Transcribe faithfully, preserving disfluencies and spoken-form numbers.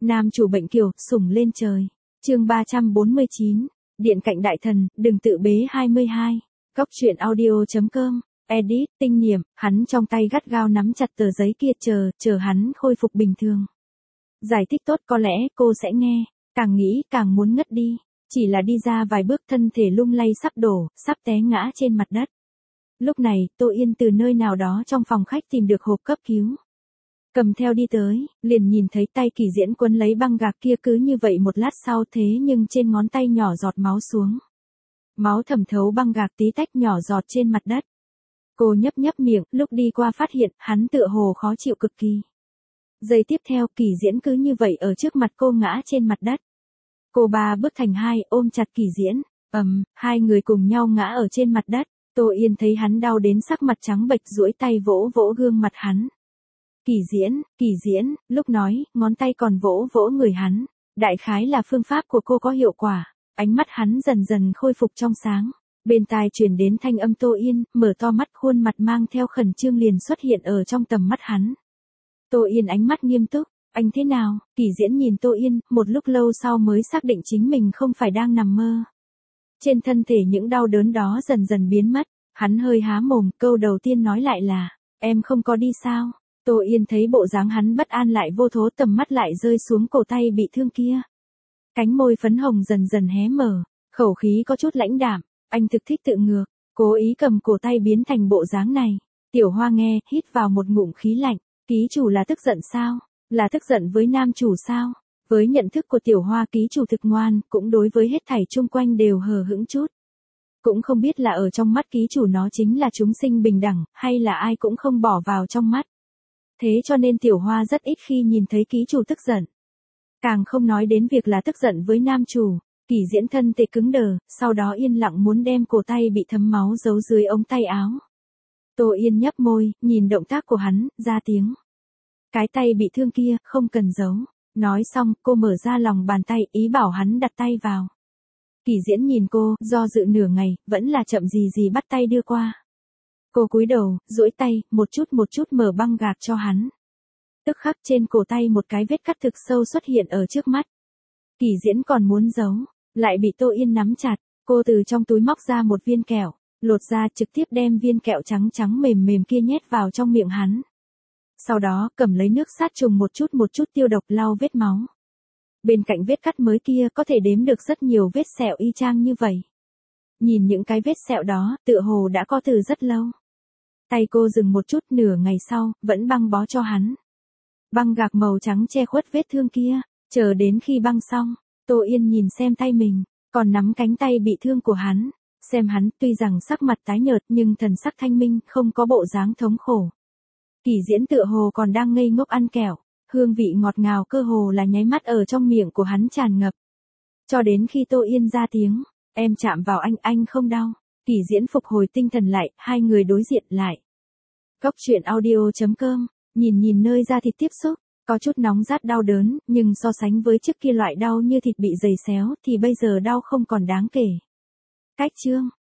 Nam chủ bệnh kiều, sủng lên trời. Chương ba trăm bốn mươi chín. Điện cạnh đại thần, đừng tự bế hai mươi hai. Góc truyện audio chấm com. Edit, tinh niệm, hắn trong tay gắt gao nắm chặt tờ giấy kia chờ, chờ hắn khôi phục bình thường. Giải thích tốt có lẽ cô sẽ nghe, càng nghĩ càng muốn ngất đi, chỉ là đi ra vài bước thân thể lung lay sắp đổ, sắp té ngã trên mặt đất. Lúc này, Tô Yên từ nơi nào đó trong phòng khách tìm được hộp cấp cứu. Cầm theo đi tới, liền nhìn thấy tay Kỳ Diễn quấn lấy băng gạc kia cứ như vậy một lát sau thế nhưng trên ngón tay nhỏ giọt máu xuống. Máu thẩm thấu băng gạc tí tách nhỏ giọt trên mặt đất. Cô nhấp nhấp miệng, lúc đi qua phát hiện hắn tựa hồ khó chịu cực kỳ. Giây tiếp theo Kỳ Diễn cứ như vậy ở trước mặt cô ngã trên mặt đất. Cô ba bước thành hai ôm chặt Kỳ Diễn, ầm, hai người cùng nhau ngã ở trên mặt đất. Tô Yên thấy hắn đau đến sắc mặt trắng bệch duỗi tay vỗ vỗ gương mặt hắn. Kỳ Diễn, Kỳ Diễn, lúc nói, ngón tay còn vỗ vỗ người hắn. Đại khái là phương pháp của cô có hiệu quả, ánh mắt hắn dần dần khôi phục trong sáng. Bên tai truyền đến thanh âm Tô Yên, mở to mắt khuôn mặt mang theo khẩn trương liền xuất hiện ở trong tầm mắt hắn. Tô Yên ánh mắt nghiêm túc, anh thế nào? Kỳ Diễn nhìn Tô Yên, một lúc lâu sau mới xác định chính mình không phải đang nằm mơ. Trên thân thể những đau đớn đó dần dần biến mất, hắn hơi há mồm, câu đầu tiên nói lại là, em không có đi sao? Tô Yên thấy bộ dáng hắn bất an lại vô thố tầm mắt lại rơi xuống cổ tay bị thương kia. Cánh môi phấn hồng dần dần hé mở, khẩu khí có chút lãnh đạm, anh thực thích tự ngược, cố ý cầm cổ tay biến thành bộ dáng này. Tiểu Hoa nghe, hít vào một ngụm khí lạnh, ký chủ là tức giận sao? Là tức giận với nam chủ sao? Với nhận thức của Tiểu Hoa ký chủ thực ngoan, cũng đối với hết thảy chung quanh đều hờ hững chút. Cũng không biết là ở trong mắt ký chủ nó chính là chúng sinh bình đẳng, hay là ai cũng không bỏ vào trong mắt. Thế cho nên Tiểu Hoa rất ít khi nhìn thấy ký chủ tức giận. Càng không nói đến việc là tức giận với nam chủ. Kỳ Diễn thân thể cứng đờ, sau đó yên lặng muốn đem cổ tay bị thấm máu giấu dưới ống tay áo. Tô Yên nhấp môi, nhìn động tác của hắn, ra tiếng. Cái tay bị thương kia, không cần giấu. Nói xong, cô mở ra lòng bàn tay, ý bảo hắn đặt tay vào. Kỳ Diễn nhìn cô, do dự nửa ngày, vẫn là chậm gì gì bắt tay đưa qua. Cô cúi đầu, duỗi tay, một chút một chút mở băng gạc cho hắn. Tức khắc trên cổ tay một cái vết cắt thực sâu xuất hiện ở trước mắt. Kỳ Diễn còn muốn giấu, lại bị Tô Yên nắm chặt. Cô từ trong túi móc ra một viên kẹo, lột ra trực tiếp đem viên kẹo trắng trắng mềm mềm kia nhét vào trong miệng hắn. Sau đó cầm lấy nước sát trùng một chút một chút tiêu độc lau vết máu. Bên cạnh vết cắt mới kia có thể đếm được rất nhiều vết sẹo y chang như vậy. Nhìn những cái vết sẹo đó, tựa hồ đã có từ rất lâu. Tay cô dừng một chút, nửa ngày sau, vẫn băng bó cho hắn. Băng gạc màu trắng che khuất vết thương kia, chờ đến khi băng xong, Tô Yên nhìn xem tay mình, còn nắm cánh tay bị thương của hắn, xem hắn tuy rằng sắc mặt tái nhợt nhưng thần sắc thanh minh, không có bộ dáng thống khổ. Kỳ Diễn tựa hồ còn đang ngây ngốc ăn kẹo, hương vị ngọt ngào cơ hồ là nháy mắt ở trong miệng của hắn tràn ngập. Cho đến khi Tô Yên ra tiếng, em chạm vào anh, anh không đau. Kỳ Diễn phục hồi tinh thần lại, hai người đối diện lại. Góc truyện audio chấm com, nhìn nhìn nơi da thịt tiếp xúc, có chút nóng rát đau đớn, nhưng so sánh với trước kia loại đau như thịt bị giày xéo thì bây giờ đau không còn đáng kể. Cách chương